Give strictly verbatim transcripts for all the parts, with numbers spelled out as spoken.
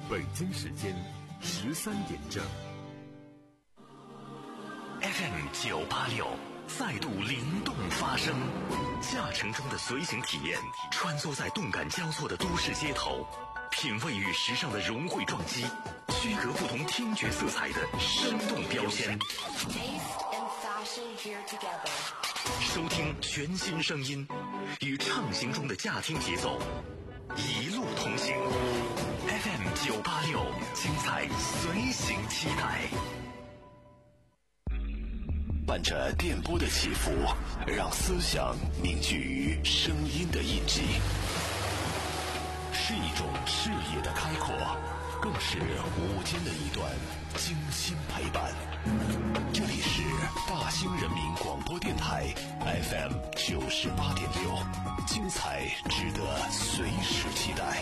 北京时间十三点整。 F M 九八六再度灵动发声，驾乘中的随行体验，穿梭在动感交错的都市街头，品味与时尚的融汇撞击，区隔不同听觉色彩的生动标签。收听全新声音，与畅行中的驾听节奏，一路同行。F M 九八六，精彩随行期待。 伴着电波的起伏，让思想凝聚于声音的印记，是一种视野的开阔，更是午间的一段精心陪伴。这里是大兴人民广播电台 F M 九十八点六，精彩值得随时期待。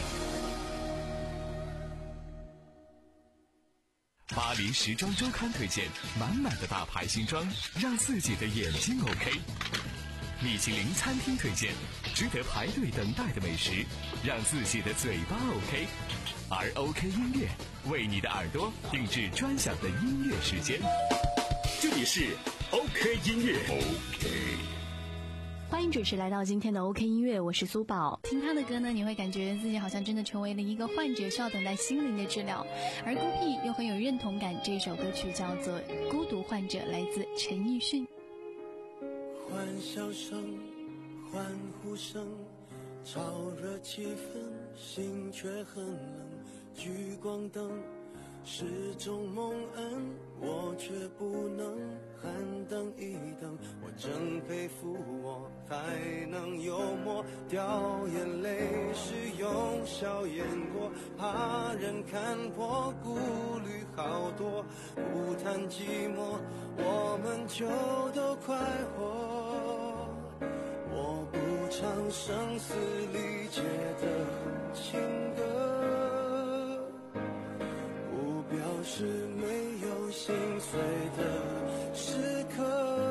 巴黎时装周刊推荐满满的大牌新装，让自己的眼睛 OK。米其林餐厅推荐值得排队等待的美食，让自己的嘴巴 OK。而 OK 音乐为你的耳朵定制专享的音乐时间。这里是 OK 音乐 OK。 欢迎准时来到今天的 OK 音乐，我是苏宝。听他的歌呢，你会感觉自己好像真的成为了一个患者，需要等待心灵的治疗。而孤僻又很有认同感，这首歌曲叫做《孤独患者》，来自陈奕迅。 欢笑声，欢呼声，炒热气氛，心却很冷。聚光灯是种蒙恩，我却不能喊等一等。我真佩服我还能幽默，掉眼泪是用笑掩过，怕人看破，顾虑好多，不谈寂寞，我们就都快活。我不唱声嘶力竭的情歌，不表示没有心碎的时刻，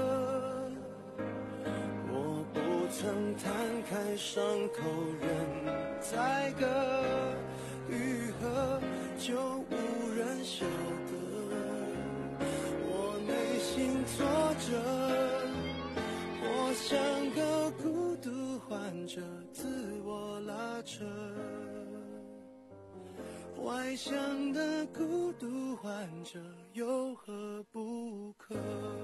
我不曾摊开伤口任宰割，愈合就无人晓得，我内心挫折，我像个孤独患者，自我拉扯，怀想的孤独患者有何不可？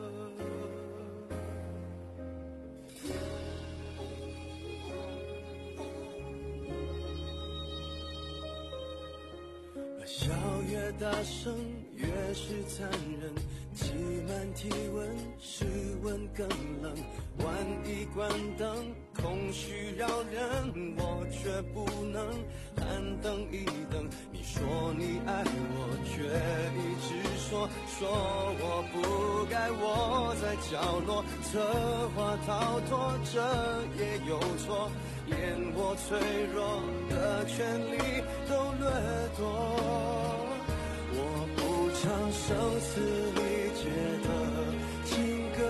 笑越大声越是残忍，挤满体温，室温更冷，万一关灯，空虚扰人，我却不能喊等一等。你说你爱我，却一直说说我不该窝在角落，策划逃脱，这也有错，连我脆弱的权利都掠夺。我不唱声嘶力竭的情歌，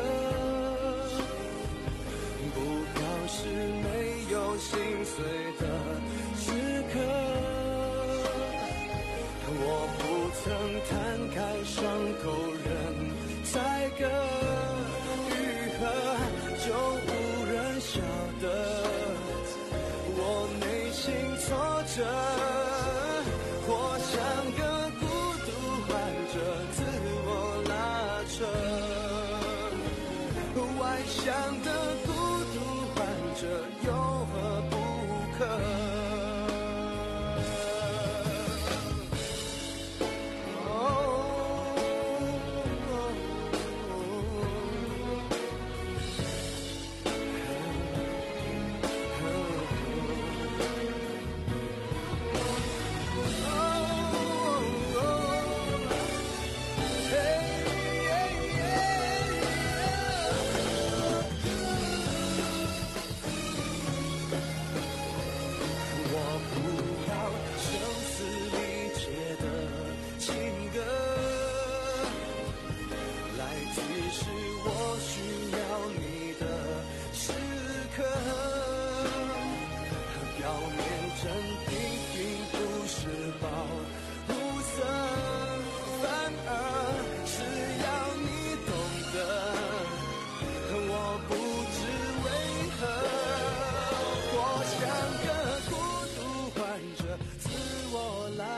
不表示没有心碎的时刻，我不曾摊开伤口任宰割，愈合就无人晓得，我内心挫折，我像个孤独患者，自我拉扯，外向的孤独患者有何不可？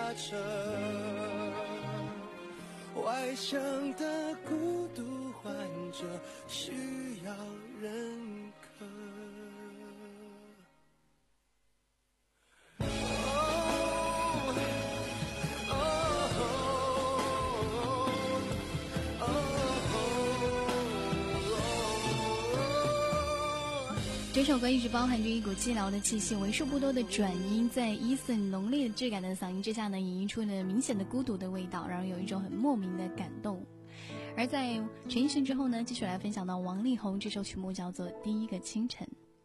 成。外向的孤独患者需要认可。 这首歌一直包含着一股寂寥的气息，为数不多的转音在Eason浓烈的质感的嗓音之下呢，演绎出了明显的孤独的味道，让人有一种很莫名的感动。而在陈奕迅之后呢，继续来分享到王力宏这首曲目叫做《第一个清晨》。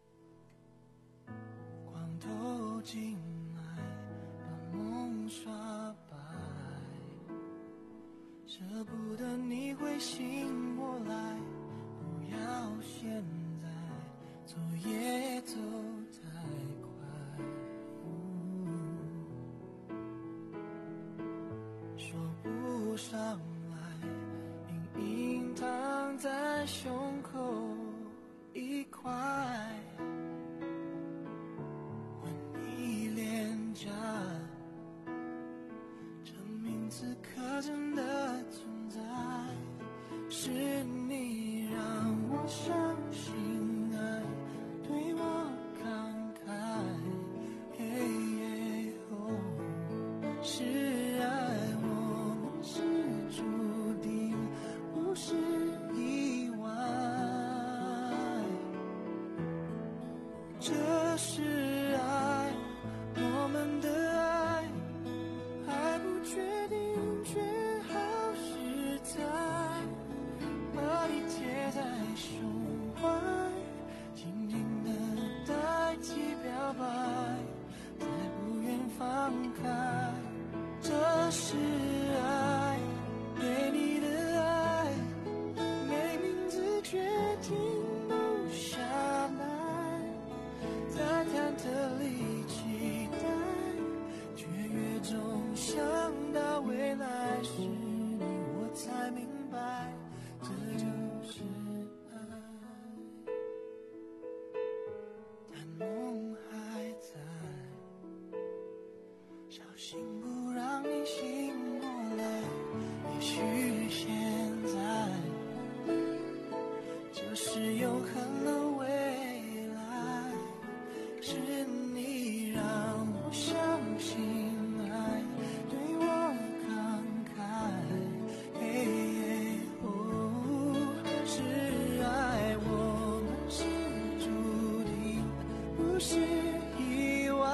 光透进来，把梦刷白，舍不得你会醒过来，不要现在走也走太快，嗯、说不上来，隐隐躺在胸口一块，吻你脸颊，证明此刻真的存在，是你让我相信爱对我慷慨，嘿哦，是爱我们是注定，不是意外，这是爱，我们的爱还不确定，却好实在，把你贴在胸怀，紧紧地代替表白，再不愿放开，这是爱，对你的爱，没名字却停不下来，在忐忑里期待，却越总想到未来是你，我才明白，这就是爱，但梦还在，小心不让你醒过来，也许现在就是永恒的未来，是你让我相信爱对我慷慨，嘿哦，是爱，我们是注定，不是意外，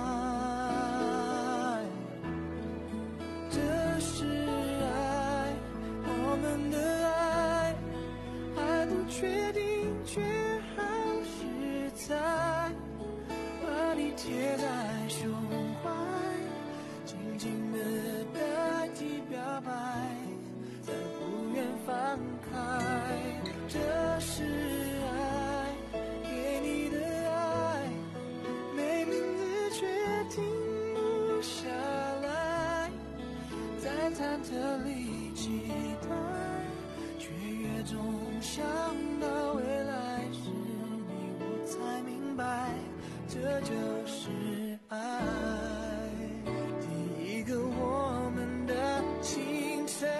这是爱，我们的爱还不确定，却好实在，把你贴在胸怀，紧紧地代替表白，再不愿放开，这是爱，给你的爱，没名字却停不下来，在忐忑里期待，却越总想到未来是你，我才明白，这就是爱。第一个我们的清晨，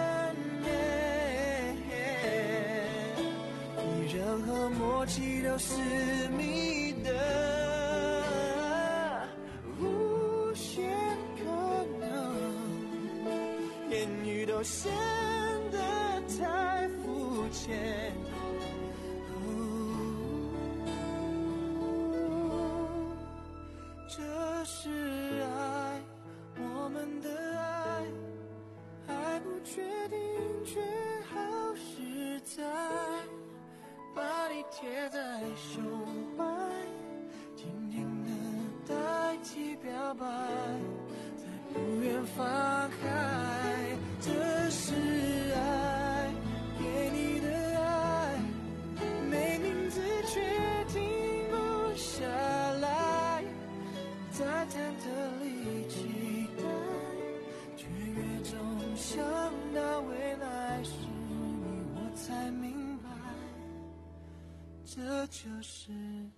比任何默契都私密的无限可能，言语都显得太肤浅，这是爱，我们的爱还不确定，却好实在，把你贴在胸怀，紧紧地代替表白，再不愿放开，这是爱，给你的爱，没名字却停不下来，在忐忑里期待，却越总想到未来是你，我才明白，这就是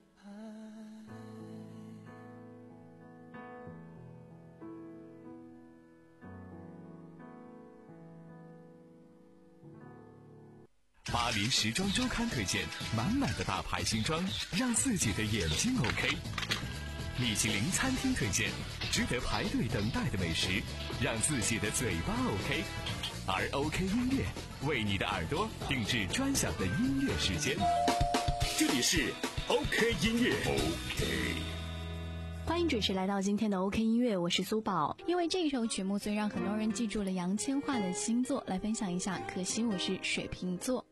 爱。 巴黎时装周刊推荐满满的大牌新装，让自己的眼睛 OK。米其林餐厅推荐值得排队等待的美食，让自己的嘴巴 OK。而 OK 音乐为你的耳朵定制专享的音乐时间。 这里是 OK 音乐 OK。 欢迎准时来到今天的 OK 音乐，我是苏宝。因为这首曲目，所以让很多人记住了杨千嬅的星座，来分享一下。可惜我是水瓶座。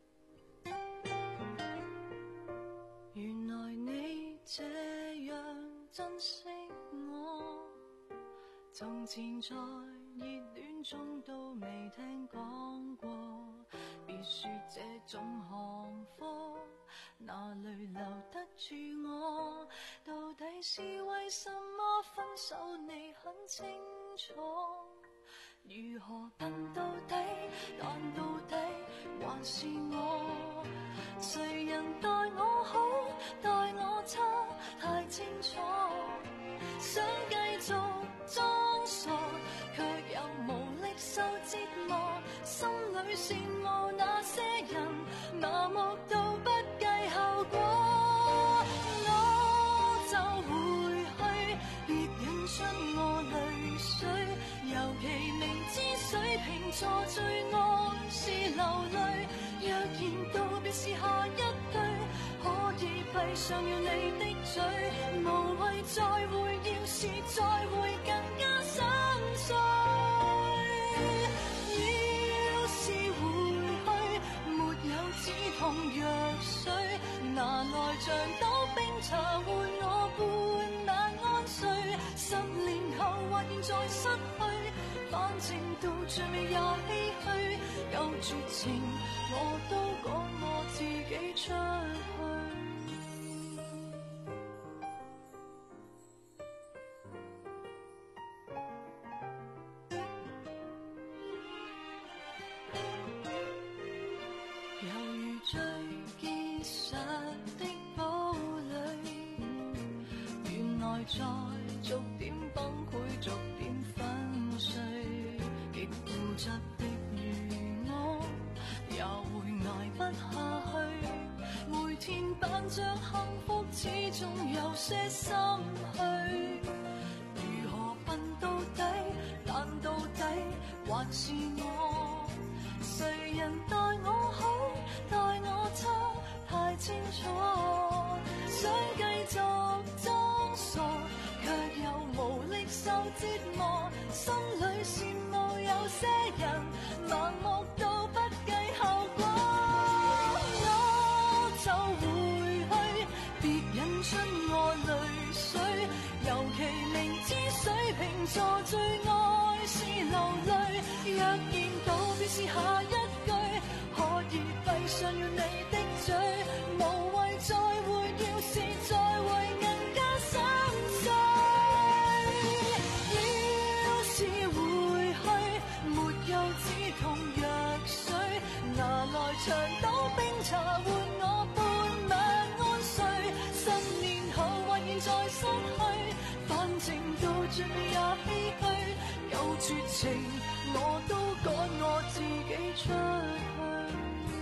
原来你这样珍惜我，從前在熱戀中都未聽講過，別說這種行貨哪裏留得住我，到底是為什麼分手你很清楚，如何笨到底，但到底還是我，誰人待我好待我差太清楚，想繼續裝傻卻又無力受折磨，心裏羨慕那些人麻木到不計後果，我就回去別引出我淚水，尤其明知水瓶座最愛是流淚，若然道別是下一句，可以閉上了你的嘴，無謂再會，要是再會更加心碎，要是回去沒有止痛藥水，拿來像倒冰茶換我半晚安睡，十年後或現在失去，反正到最尾也唏噓，有絕情我都趕我自己出去。猶如最結實的堡壘，原來在逐點崩潰，逐點粉碎，極固執的如我，也會捱不下去，每天扮着幸福，始終有些心虛，如何笨到底，但到底還是我，誰人待我好待我差太清楚，想繼續裝傻卻又無力受折磨，心裏羨慕有些人盲目到不計後果，我就回去別引出我淚水，尤其明知水瓶座最愛是流淚，若然道別是下一句，可以閉上了你的嘴，無謂再會，要是再會更加心碎，要是回去沒有止痛藥水，拿來長島冰茶換我半晚安睡，十年後或現在失去，反正到最尾也唏噓，有絕情我都趕我自己出去。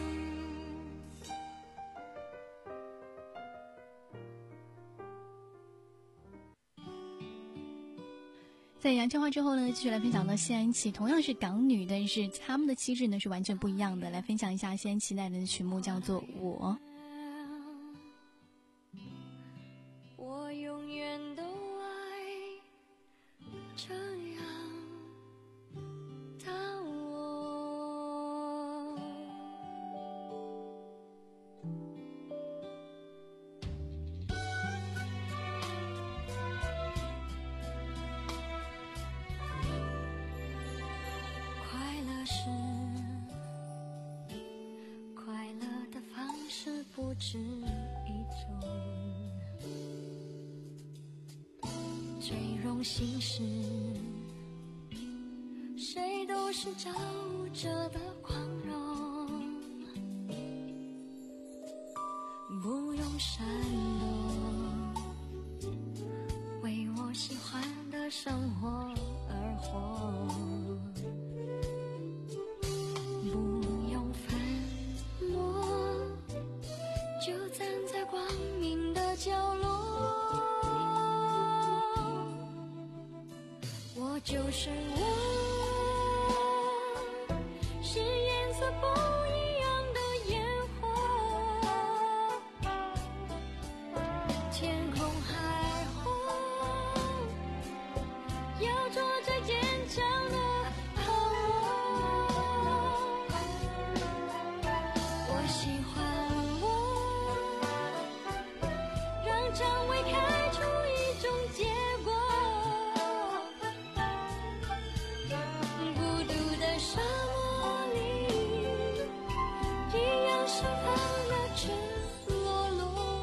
在杨千嬅之后呢，继续来分享到谢安琪，同样是港女，但是她们的气质呢是完全不一样的。来分享一下谢安琪带来的曲目，叫做《我》。 我永远都爱这样的我，快乐是快乐的方式不止一种，最荣幸是谁都是照着的宽容，不用闪躲，为我喜欢的生活而活，不用反驳， 就是我，是颜色不一样的烟火，天空海阔，要做最坚强的泡沫。我喜欢我，让蔷薇开出一种结果。孤独的沙漠里，一样盛放了赤裸裸。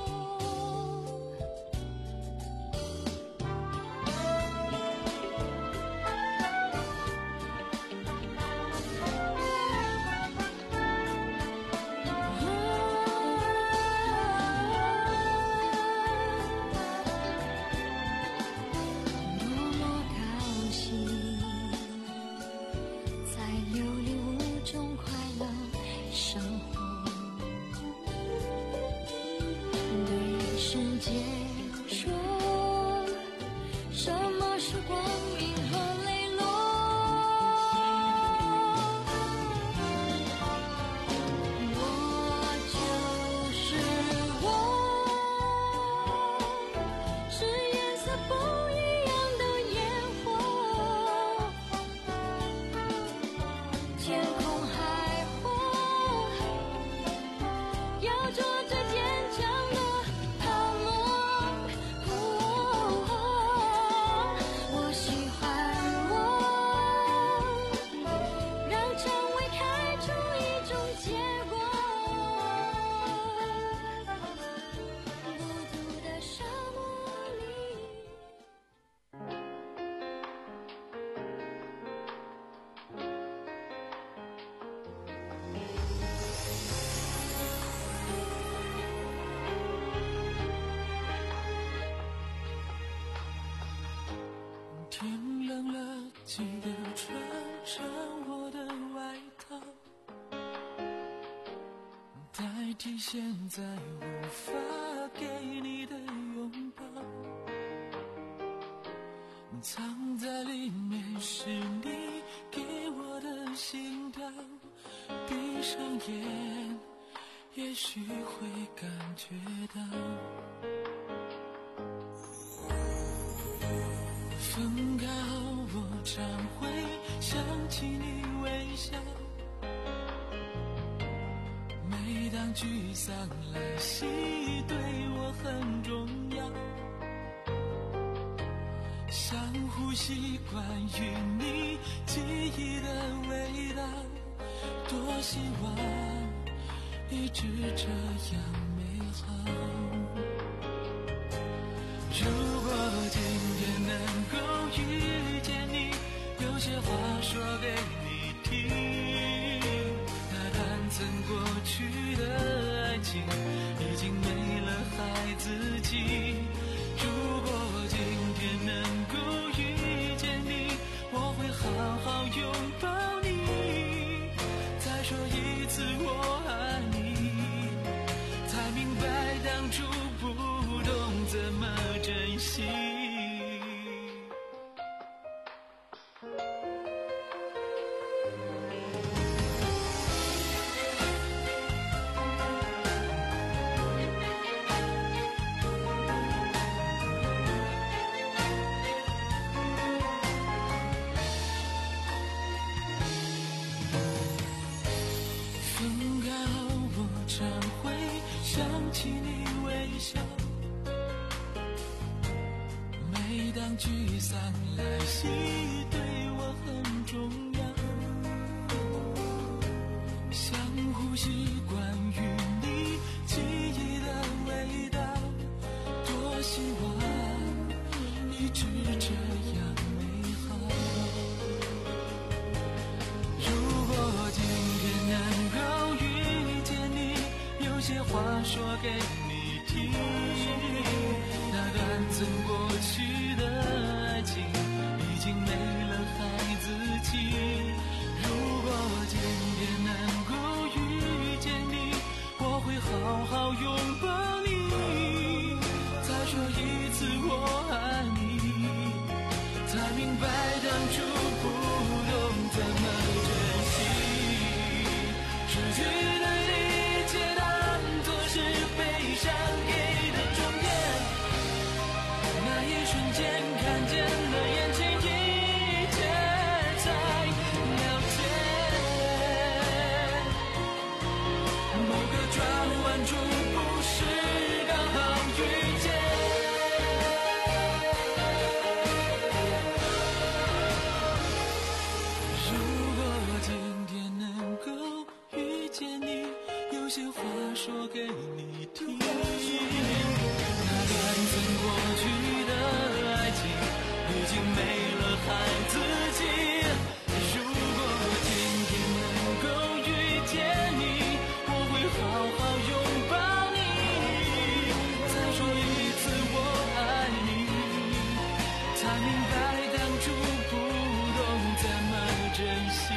多么高兴，在有礼物中快乐生活，对世界说，什么是光阴和泪落。我就是我，是颜色不一样的烟火，天空海阔，要做最坚强的泡沫。我喜欢我，让蔷薇开出一种结果。孤独的沙漠里。 天冷了，记得穿上我的外套，代替现在无法给你的拥抱。藏在里面是你给我的心跳，闭上眼，也许会感觉到。分开后我常会想起你微笑，每当沮丧来袭对我很重要，相互习惯于你记忆的味道，多希望一直这样美好。如果今天能够遇见你，有些话说给你听，那段曾过去的爱情已经没了孩子气。如果今天能够遇见你，我会好好拥抱你，再说一次我爱你，才明白当初不懂怎么珍惜。分开后我常会想起你微笑，每当沮丧来袭对我很重要，相互习惯于你记忆的味道，多希望一直这样美好。如果今天能够遇见你，有些话说给你听，那段曾过去的爱情已经没了孩子气。如果今天能够遇见你，我会好好拥抱你，再说一次我爱你，才明白白当初不懂怎么珍惜，失去的一切当作是悲伤给的终点，那一瞬间看见了眼前一切才了解，某个转弯处不是刚好遇见，如果今天能够遇见你，有些话说给你听，那段曾过去的爱情已经没了孩子气，如果今天能够遇见你，我会好好拥抱你，再说一次我爱你，才明白当初不懂怎么珍惜，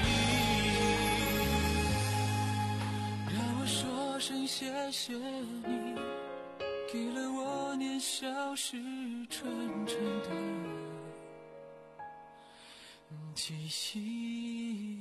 让我说声谢谢你，给了我年少时纯纯的气息。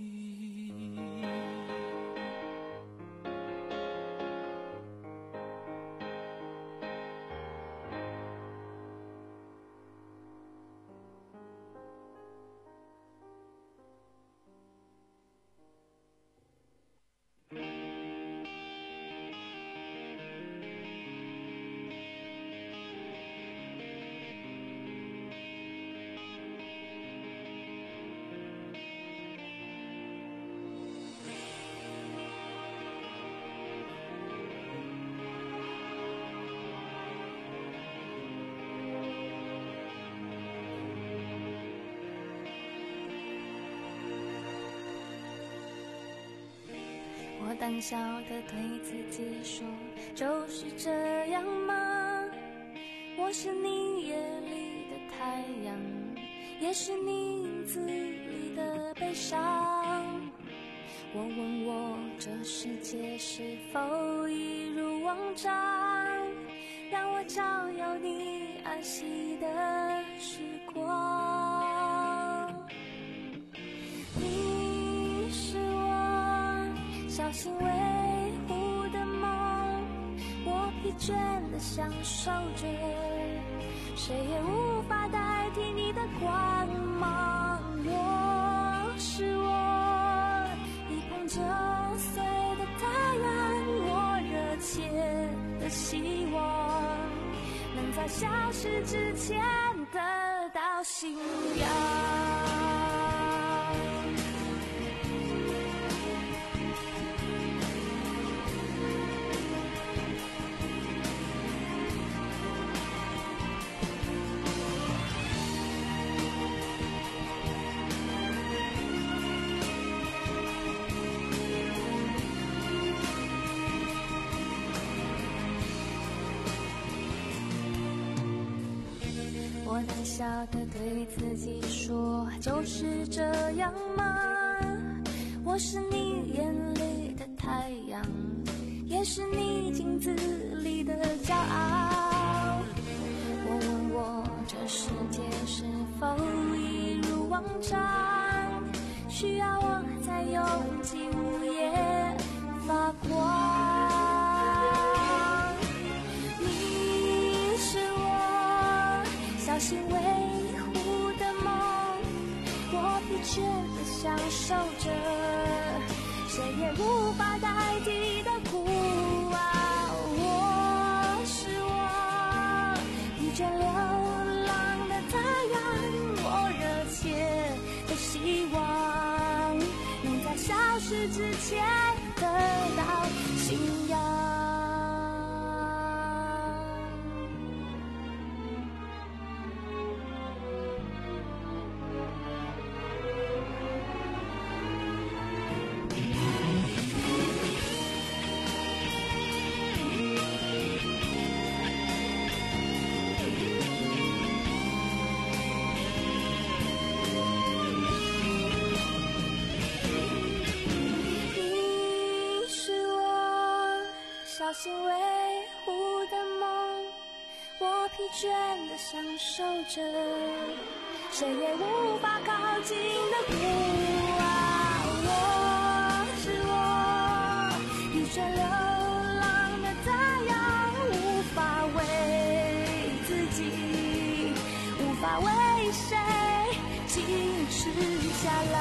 我胆小的对自己说，就是这样吗？我是你夜里的太阳，也是你影子里的悲伤。我问我这世界是否一如往常，让我照耀你安息的时光。你是我小心维护的梦，我疲倦地享受着，谁也无法代替你的光芒。我是我一捧就碎的太阳，我热切的希望能在消失之前得到信仰。我胆小的对自己说，就是这样吗？我是你眼里的太阳，也是你镜子里的骄傲。我问我这世界是否一如往常，需要我才勇气午夜发光。小心维护的梦，我疲倦地享受着，谁也无法代替的孤傲。我是我疲倦流浪的太阳，我热切的希望能在消失之前得到信仰。小心维护的梦，我疲倦地享受着， 谁也无法靠近的湖啊，我是我，一串流浪的太阳，无法为自己，无法为谁坚持下来。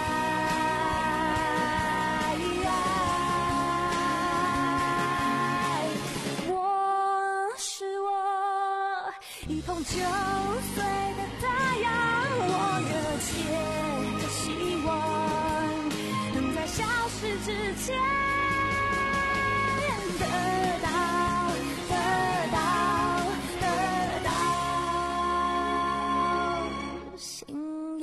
一捧九岁的太阳，我热切的希望能在消失之前得到得到得到信仰。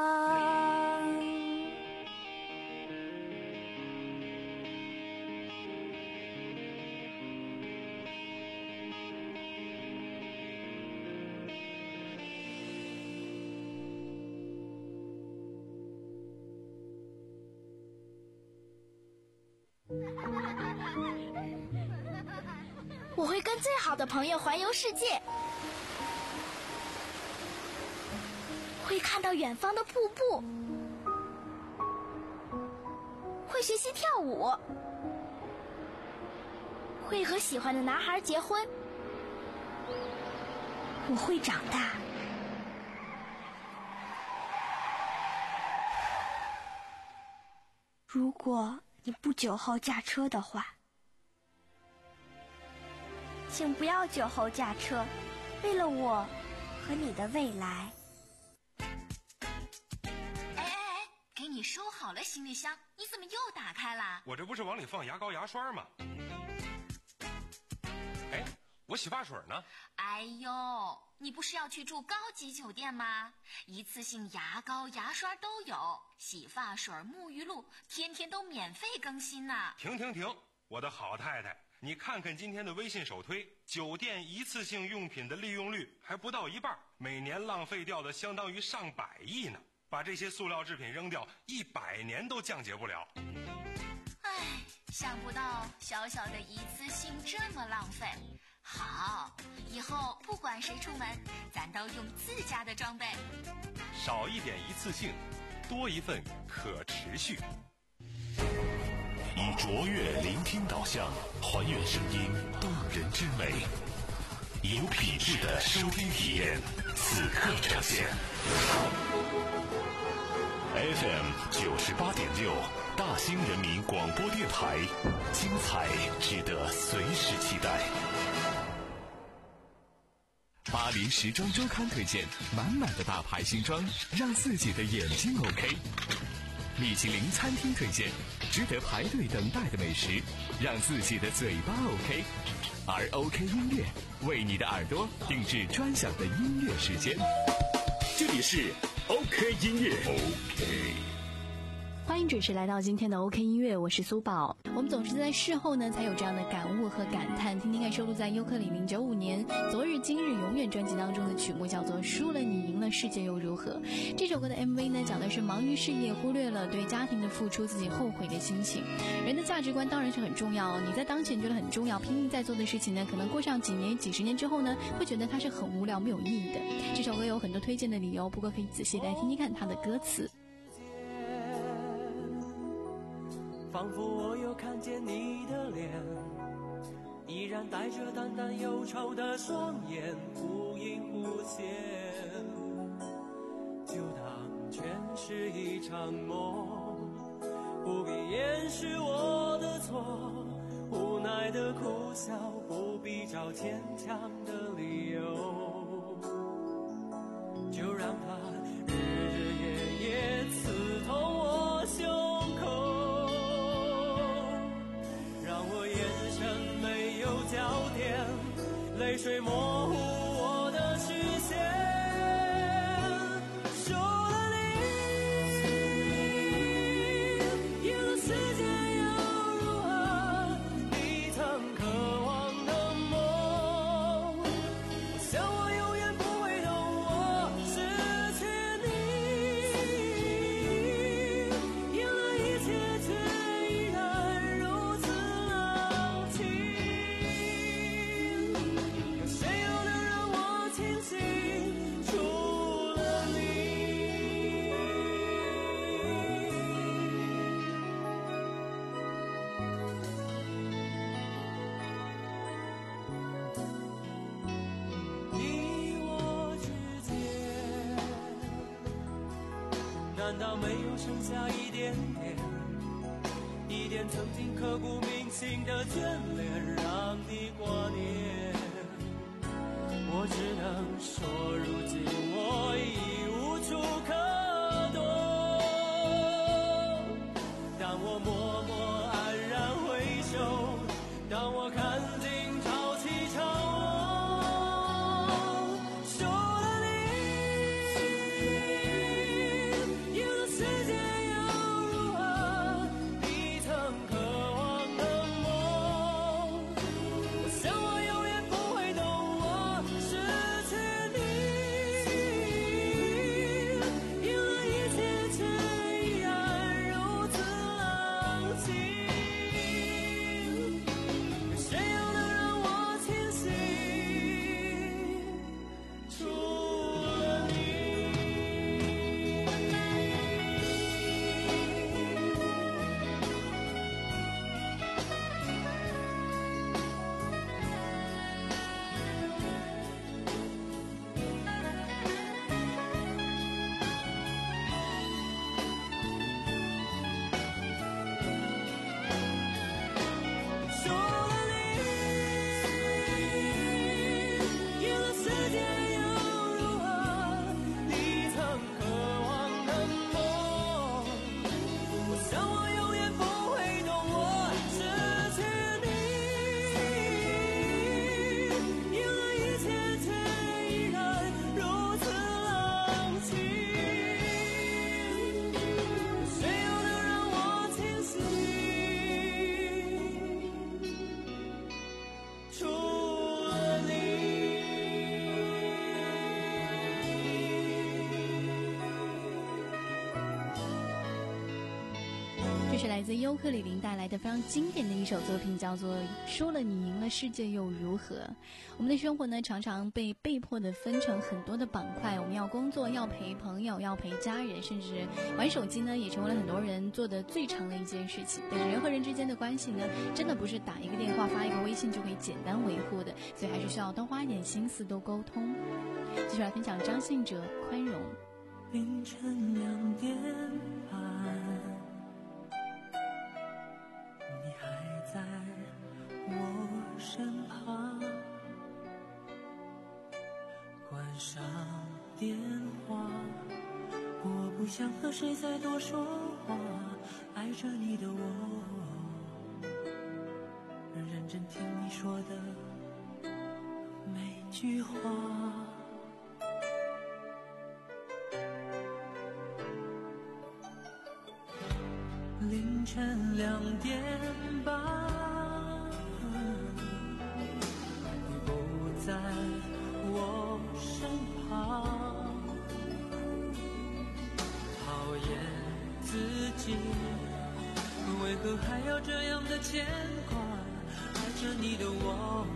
我会跟最好的朋友环游世界，会看到远方的瀑布，会学习跳舞，会和喜欢的男孩结婚。我会长大。如果你不酒后驾车的话，请不要酒后驾车，为了我和你的未来。 哎哎哎，给你收好了行李箱，你怎么又打开了？ 我这不是往里放牙膏牙刷吗？哎，我洗发水呢？ 哎呦，你不是要去住高级酒店吗？一次性牙膏牙刷都有，洗发水沐浴露天天都免费更新呢。 停停停，我的好太太，你看看今天的微信首推，酒店一次性用品的利用率还不到一半，每年浪费掉的相当于上百亿呢。把这些塑料制品扔掉，一百年都降解不了。 唉，想不到小小的一次性这么浪费。好，以后不管谁出门，咱都用自家的装备。 少一点一次性，多一份可持续。 以卓越聆听导向，还原声音动人之美，有品质的收听体验，此刻呈现。F M 九十八点六，大兴人民广播电台，精彩值得随时期待。 巴黎时装周刊推荐满满的大牌新装，让自己的眼睛 OK。米其林餐厅推荐值得排队等待的美食，让自己的嘴巴 OK。而 OK 音乐为你的耳朵定制专享的音乐时间。 这里是 OK 音乐 OK。 欢迎准时来到今天的 OK 音乐，我是苏宝。我们总是在事后呢才有这样的感悟和感叹，听听看收录在尤克里零九五年《昨日今日永远》专辑当中的曲目，叫做《输了你赢了世界又如何》。这首歌的 M V 呢讲的是忙于事业，忽略了对家庭的付出，自己后悔的心情。人的价值观当然是很重要，你在当前觉得很重要，拼命在做的事情呢，可能过上几年几十年之后呢，会觉得它是很无聊没有意义的。这首歌有很多推荐的理由，不过可以仔细来听听看它的歌词。 仿佛我又看见你的脸，依然带着淡淡忧愁的双眼，忽隐忽现，就当全是一场梦，不必掩饰我的错，无奈的苦笑，不必找坚强的理由，就让它日日夜夜刺痛我胸口，焦点，泪水模糊我的视线，输了你，赢了世界又如何？你曾渴望的梦，我想我永远不会懂，我失去你，赢了一切却依然如此冷清。谁难道没有剩下一点点，一点曾经刻骨铭心的眷恋，让你挂念？我只能说，如今我已无处可躲。当我默默安然回首，当我看尽潮起潮落，输了你，赢了世界又如何？你曾渴望的梦，我想我永远不会懂，我失去你，赢了一切却依然如此冷清。谁又能让我清醒？除了你。除了你，赢了世界又如何？你曾渴望的梦，我想我永远不会懂，我失去你，赢了一切却依然如此冷清。谁又能让我清醒？除了你。 这是来自尤克里林带来的非常经典的一首作品，叫做《输了你赢了世界又如何》。我们的生活呢，常常被被迫的分成很多的板块，我们要工作，要陪朋友，要陪家人，甚至玩手机呢，也成为了很多人做的最长的一件事情。但是人和人之间的关系呢，真的不是打一个电话、发一个微信就可以简单维护的，所以还是需要多花一点心思，多沟通。继续来分享张信哲《宽容》。 凌晨两点半，你还在我身旁，关上电话，我不想和谁再多说话，爱着你的我，认真听你说的每句话。凌晨两点半，你不在我身旁，讨厌自己，为何还要这样的牵挂？爱着你的我，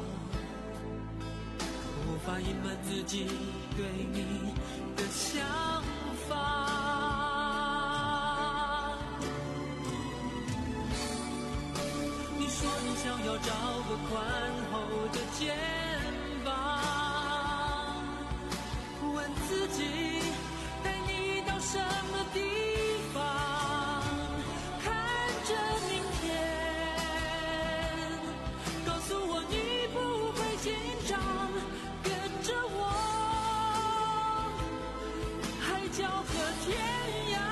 无法隐瞒自己对你的想法。说你想要找个宽厚的肩膀，问自己带你到什么地方，看着明天，告诉我你不会紧张，跟着我，海角和天涯。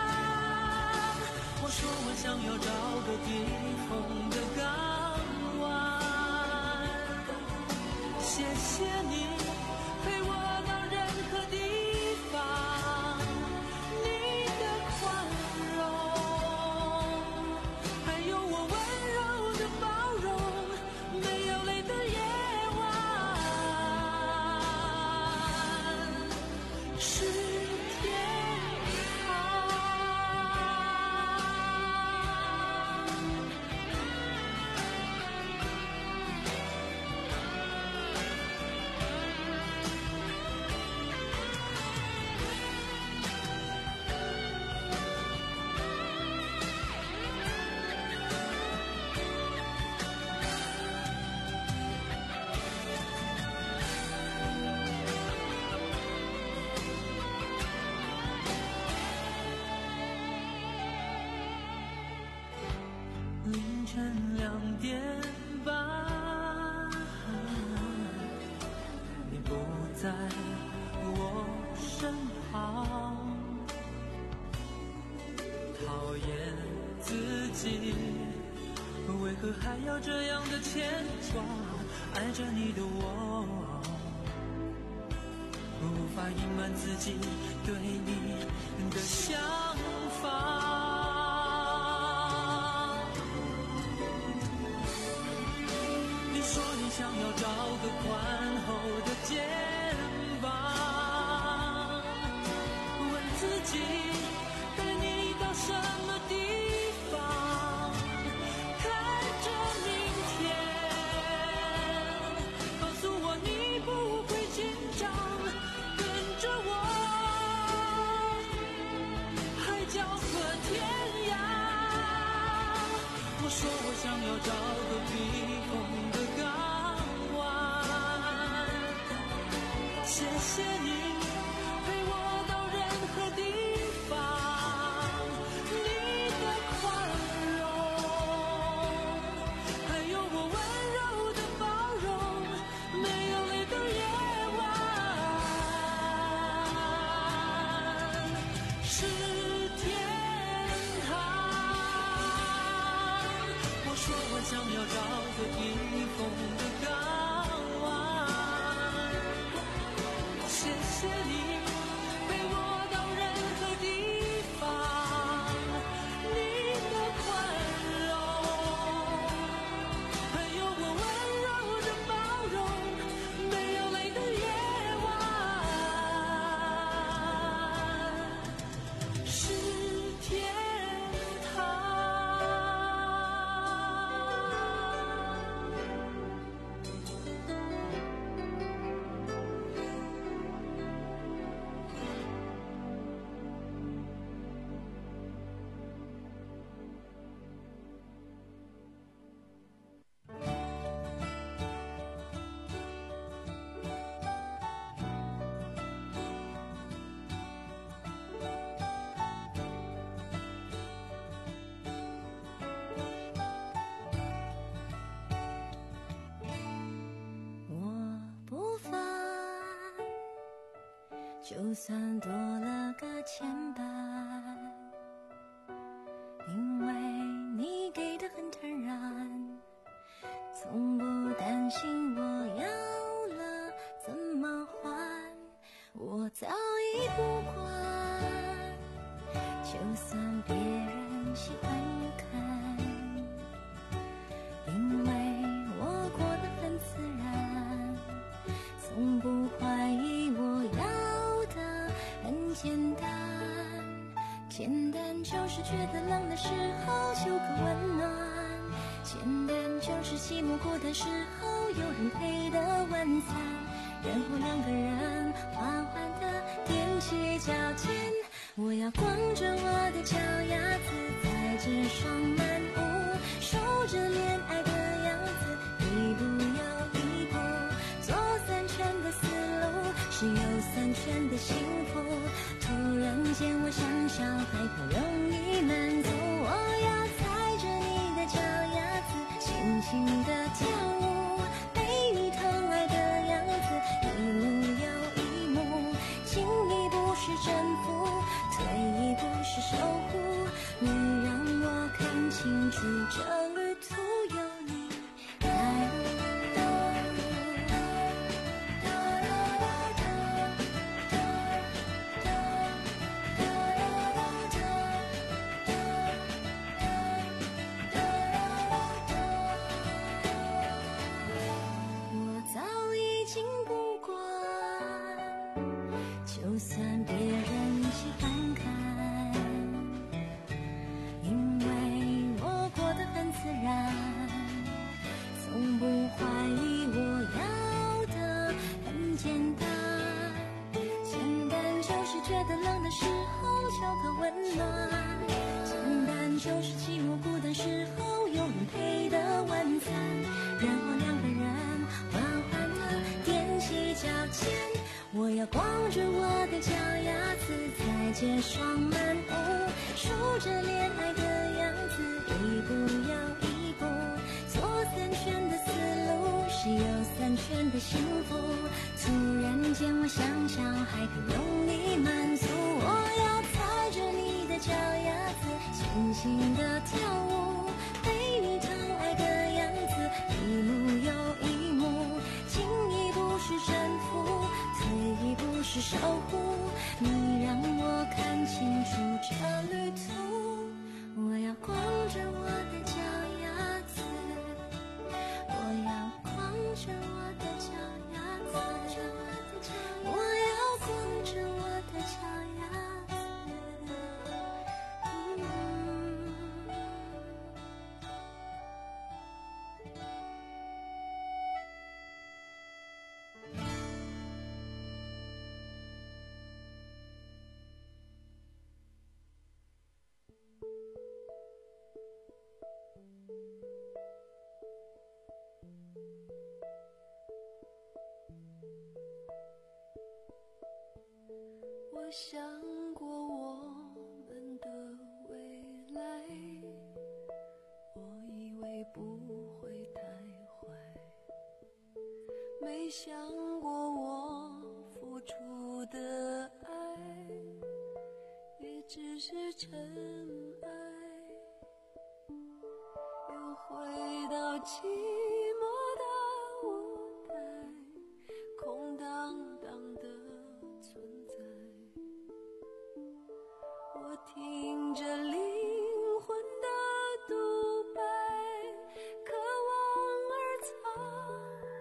我说我想要找个避风的港湾，谢谢你陪我到任何地方，你的宽容，还有我温柔的包容，没有泪的夜晚是天堂。 晨两点半，你不在我身旁，讨厌自己为何还要这样的牵挂，爱着你的我无法隐瞒自己对你的想法。你说你想要找个宽厚的肩膀，问自己带你到什么地方，看着明天，告诉我你不会紧张，跟着我海角和天涯。我说我想要找个避风的港湾，谢谢你陪我到任何地方，你的宽容，还有我温柔的包容，没有泪的夜晚是天堂。我说我想要找个避风的港湾，谢谢你陪我到任何地方，你的宽容，还有我温柔的包容，没有泪的夜晚是天堂。我不烦，就算多了个牵绊，因为你给的很坦然，从不担心我要了怎么还，我早已不管，就算别人喜欢看，因为我过得很自然，从不怀疑我要的很简单，简单就是觉得冷的时候有个温暖，简单就是寂寞孤单时候有人陪的晚餐，然后两个人缓缓地踮起脚尖，我要光着我的脚丫子在街上漫步，守着恋爱的样子，一步又一步，左三圈的思路是右三圈的幸福，突然间我想小孩很容易满足，我要踩着你的脚丫子轻轻地跳舞，被你疼爱的样子一幕又一幕，进一步是征服，退一步是守护，你让我看清楚这旅途有你带路。我早已经不管，就算别人喜欢看，因为我过得很自然，从不怀疑我要的很简单，简单就是觉得冷的时候有个温暖，简单就是寂寞孤单时候有人陪的晚餐，然后两个人缓缓地踮起脚尖，我要光着我的脚丫子在街上漫步，守着恋爱的样子，一步又一步， 全的幸福。突然间我想想还可用力满足，我要踩着你的脚丫子轻轻地跳舞，陪你疼爱的样子一幕又一幕，进一步是征服，退一步是守护，你让我看清楚这旅途。我要光着我的脚丫子，我要光着我的脚丫子，我要光着我的脚丫子、嗯、我想过我们的未来，我以为不会太坏，没想过我付出的爱也只是尘埃，又回到寂寞的舞台，空荡荡的存在。我听着灵魂的独白，渴望而苍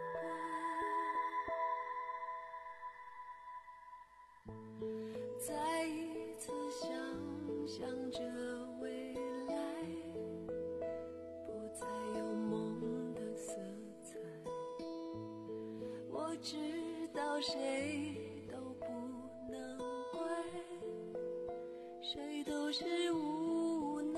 白，再一次想象着未来，不再有梦的色彩。我知道谁都不能怪，谁都是无奈，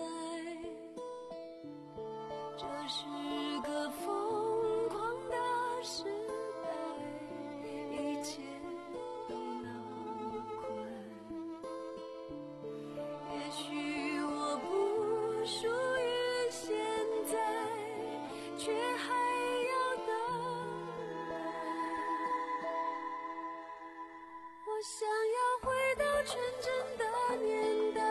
这是个疯狂的时代，一切都那么快。也许我不属于现在，却还要等待。我想要回到纯真的年代，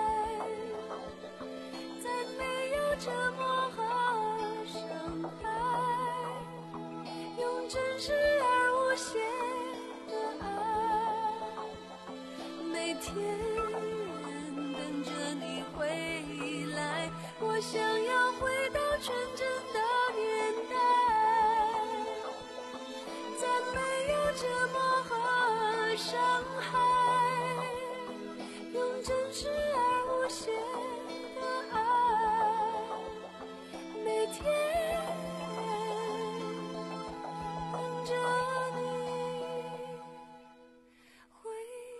在没有折磨和伤害，用真实而无邪的爱，每天等着你回来。我想要回到纯真的年代，在没有折磨和伤害，用真实而无邪的爱，每天等着你回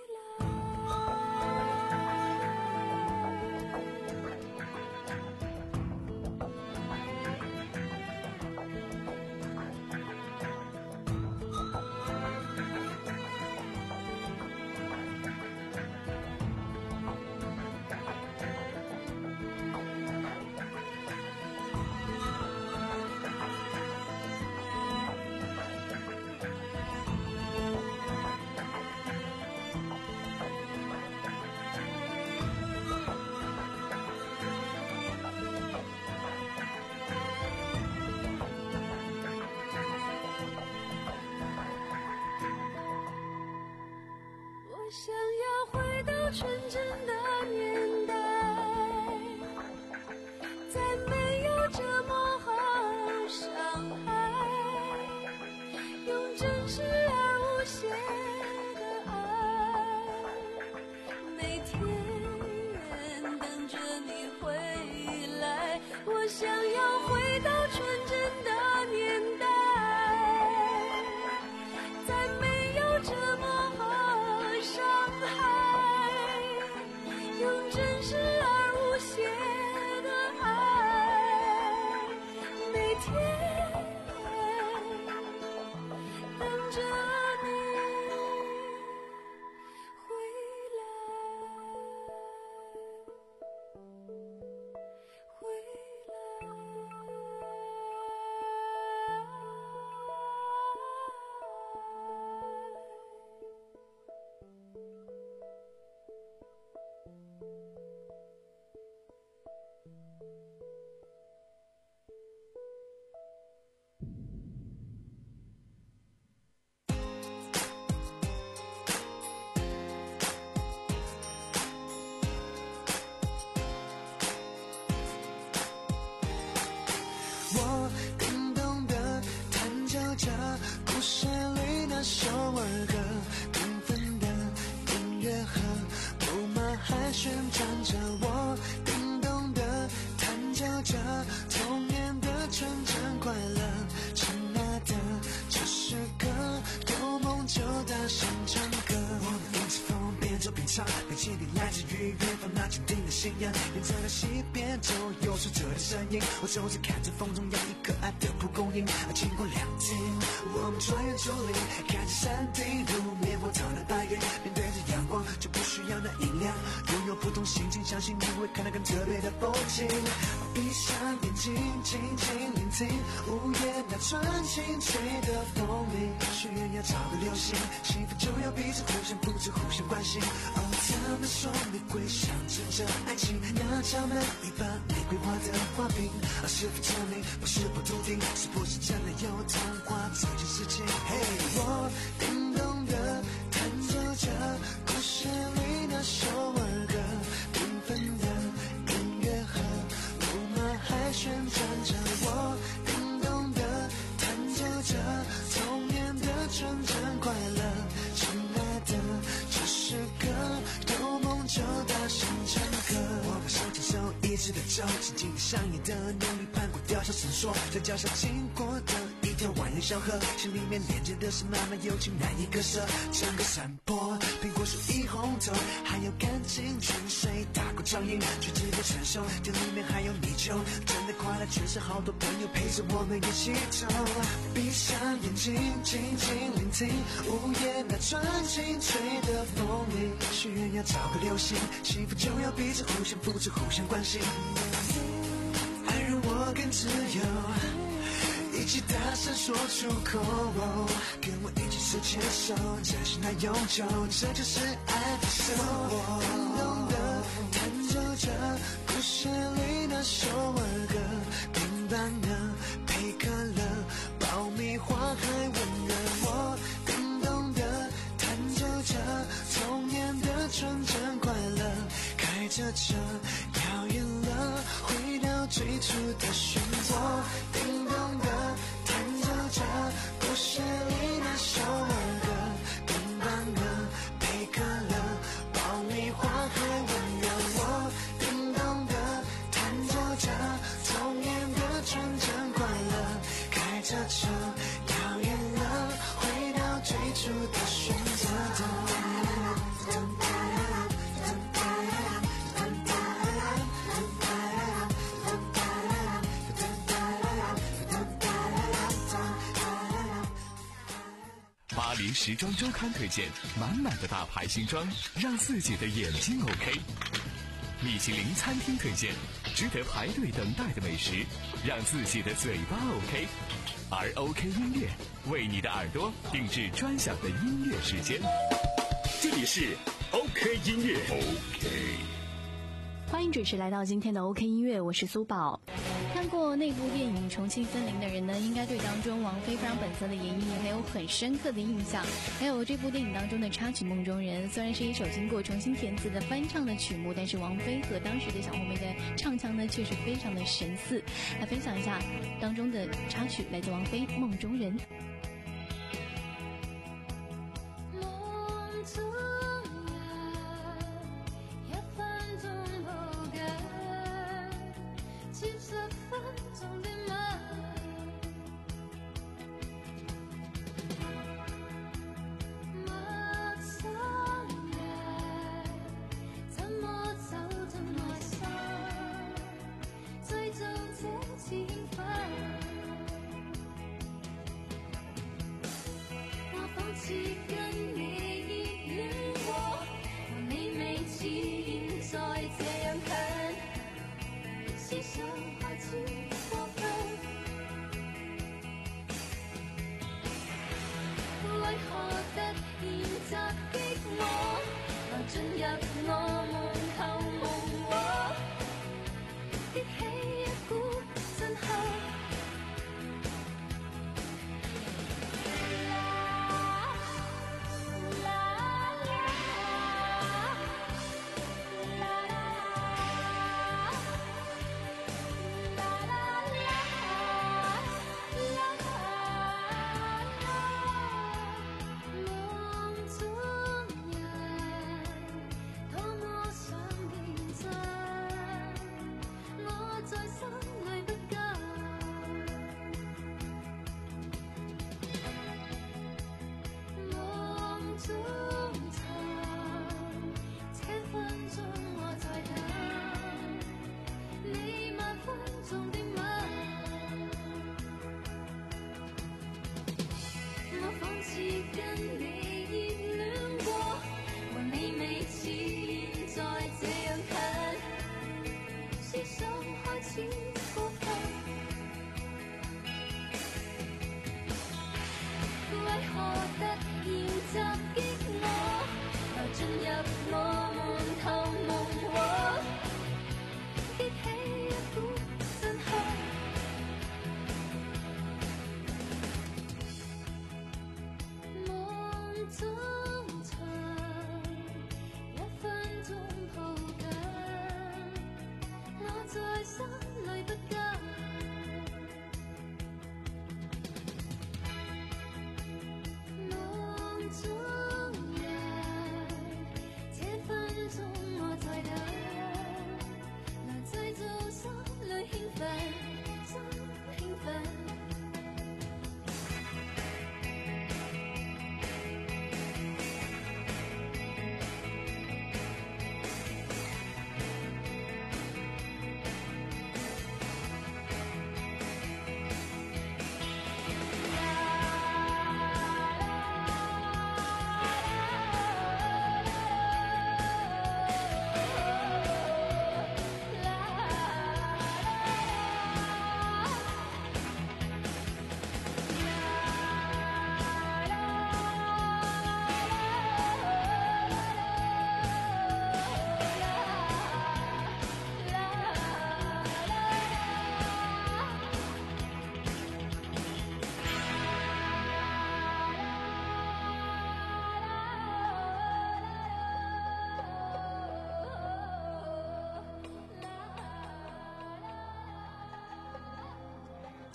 我想要回到纯真的年代，在没有折磨和伤害，用真实而无邪的爱，每天等着你回来。我想要回到纯真的年代，在没有折磨和伤害， 转着，我叮咚的弹奏着童年的纯真快乐。亲爱的，这时刻有梦就大声唱歌。我们迎着风边走边唱，并且你来自于远方那坚定的信仰。沿着那西边走，有说着的声音，我走着看着风中洋溢可爱的蒲公英。经过两天，我们穿越竹林，看着山顶如棉花糖的白云，面对着阳光就不需要那音量，拥有不同心情，相信你会看到更特别的风景。闭上眼睛，静静聆听午夜那纯净吹的风铃，许愿要找个流星，幸福就要彼此互相扶持，互相关心。哦，他们说玫瑰象征着爱情，那巧门一把玫瑰花的花瓶，而是否证明不是不笃定，是不是真的有昙花这件事情？嘿，我叮咚的弹奏着故事里那首儿歌，缤纷的音乐和舞马还旋转着，我叮咚的弹奏着童年的纯真快乐。亲爱的，这时刻有梦就大声唱歌。我把手牵手一直的走，紧紧地上演的努力攀过吊桥绳索，在脚下经过的一条蜿蜒小河，心里面连接的是漫漫友情难以割舍。整个山坡苹果树一红透，还有干净泉水打过脚印，却只能承受店里面还有泥鳅，真的快乐全是好多朋友陪着我们一起走。闭上眼睛，静静聆听午夜那纯净吹的风铃，许愿要找个流星，幸福就要彼此互相扶持，互相关心。爱让我更自由，一起大声说出口，跟我一起手牵手，真心来永久，这就是爱的生活。叮咚的弹奏着故事里那首儿歌，冰棒呢，配可乐，爆米花还温热。我叮咚的弹奏着童年的纯真快乐，开着车遥远了，回到最初的漩涡。叮咚的弹奏着故事里那首儿歌，冰棒呢，配可乐，爆米花还温热。我叮咚的弹奏着童年的纯真快乐，开着车遥远了，回到最初的漩涡。 巴黎时装周刊推荐满满的大牌新装，让自己的眼睛 OK。米其林餐厅推荐值得排队等待的美食，让自己的嘴巴 OK。而 OK 音乐为你的耳朵定制专享的音乐时间。 这里是 OK 音乐 OK。 欢迎准时来到今天的 OK 音乐，我是苏宝。看过那部电影《重庆森林》的人呢，应该对当中王菲非常本色的演绎还有很深刻的印象。还有这部电影当中的插曲《梦中人》，虽然是一首经过重新填词的翻唱的曲目，但是王菲和当时的小红梅的唱腔呢，却是非常的神似。来分享一下当中的插曲，来自王菲《梦中人》。 梦中人，多么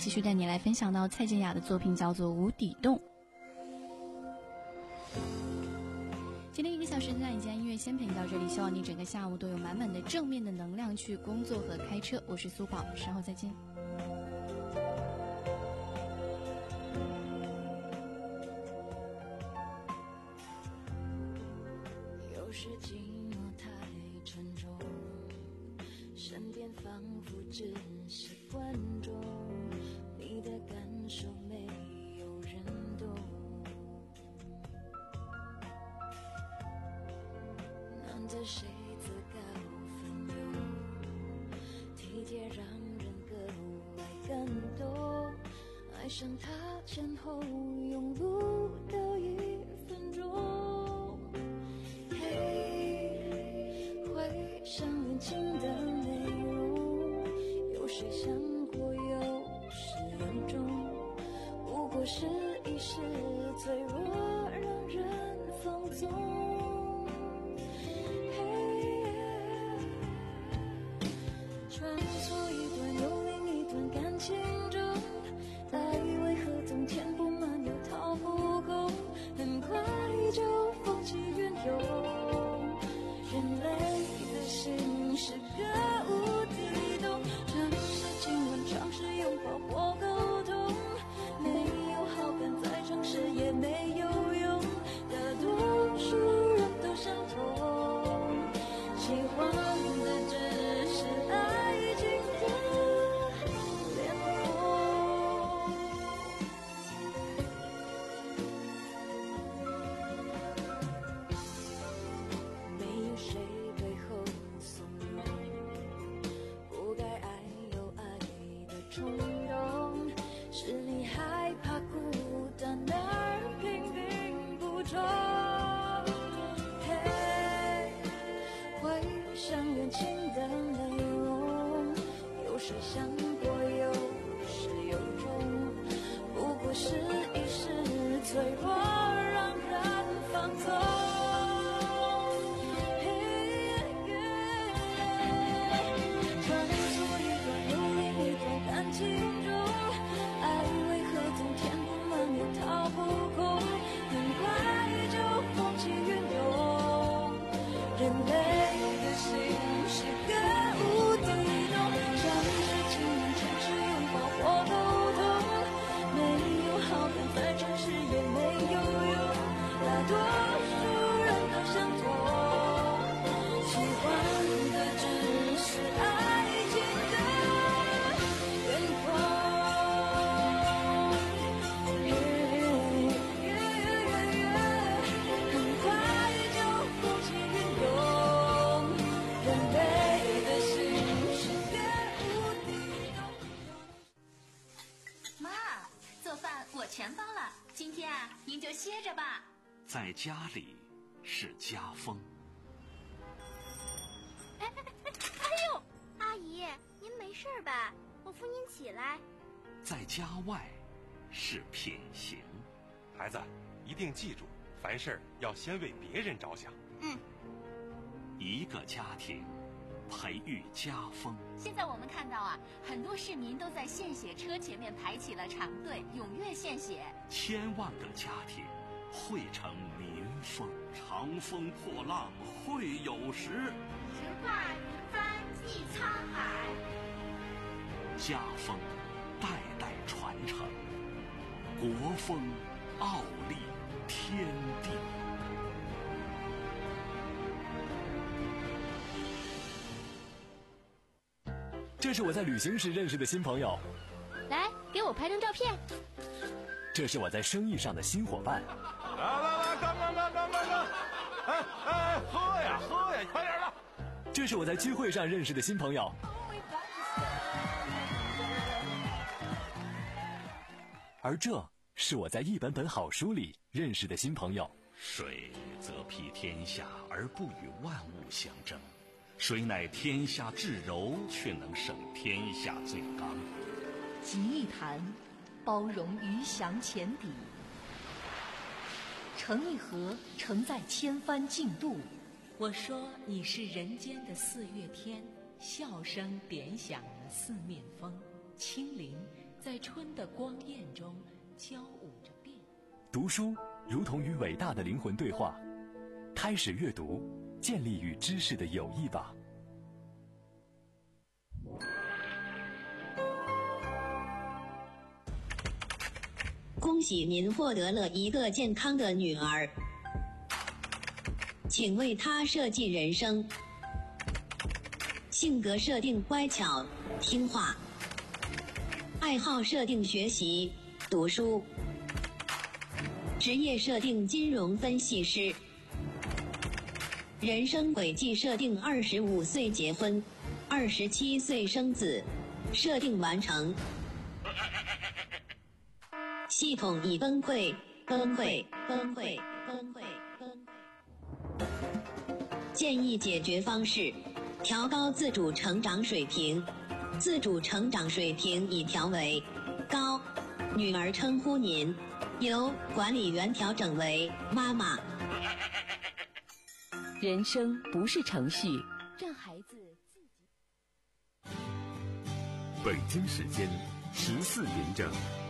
继续带你来分享到蔡健雅的作品叫做《无底洞》。今天一个小时的那一家音乐先陪你到这里，希望你整个下午都有满满的正面的能量去工作和开车。我是苏宝，稍后再见。 有时寂寞太沉重，身边仿佛只是观众，你的感受没有人懂。难得谁自告奋勇，体贴让人格外感动，爱上他前后用不到一分钟。嘿，回想恋情的内容，有谁想过有始有终，不过是一时脆弱让人放纵。穿梭一段又另一段感情中，爱为何总填不满又掏不空，很快就风起云涌。人类的心是个无底洞，尝试亲吻，尝试拥抱或沟通，没有好感再尝试也没有用，大多数人都相同，喜欢的只是爱情的脸孔。没有谁背后怂恿，不该爱有爱的冲动，是你害怕孤单而拼命补充。嘿，回想恋情的内容，有谁想过有始有终，不过是一时脆弱让人放纵。穿梭一段又另一段感情中，爱为何总填不满又掏不空，很快就风起云涌。人类的心是个无底洞，尝试亲吻，尝试拥抱或沟通，没有好感再尝试也没有用，大多数人都相同，喜欢的只是爱情的脸孔。很快就风起云涌，人类的心是个无底洞。 妈，做饭我全包了，今天啊，您就歇着吧。 在家里是家风， 哎哎哎哎呦，阿姨，您没事吧？我扶您起来。 在家外是品行。 孩子，一定记住，凡事要先为别人着想。 嗯。 一个家庭培育家风。 现在我们看到啊，很多市民都在献血车前面排起了长队，踊跃献血。 千万个家庭汇成民风，长风破浪会有时， 直挂云帆济沧海。 家风代代传承，国风傲立天地。 这是我在旅行时认识的新朋友， 来，给我拍张照片。 这是我在生意上的新伙伴。 来来来，干干干干干干！哎哎，喝呀喝呀，快点的！ 这是我在聚会上认识的新朋友。而这是我在一本本好书里认识的新朋友。 水则披天下而不与万物相争，水乃天下至柔，却能胜天下最刚。 集一坛，包容鱼翔浅底；盛一盒，承载千帆竞渡。我说你是人间的四月天，笑声点响了四面风，轻灵在春的光艳中交舞着变。 读书如同与伟大的灵魂对话，开始阅读，建立与知识的友谊吧。 恭喜您获得了一个健康的女儿，请为她设计人生。性格设定乖巧听话，爱好设定学习读书，职业设定金融分析师，人生轨迹设定二十五岁结婚，二十七岁生子，设定完成。系统已崩溃，崩溃，崩溃，崩溃，崩溃。建议解决方式：调高自主成长水平。自主成长水平已调为高。女儿称呼您，由管理员调整为妈妈。 人生不是程序， 让孩子自己。 北京时间十四点整。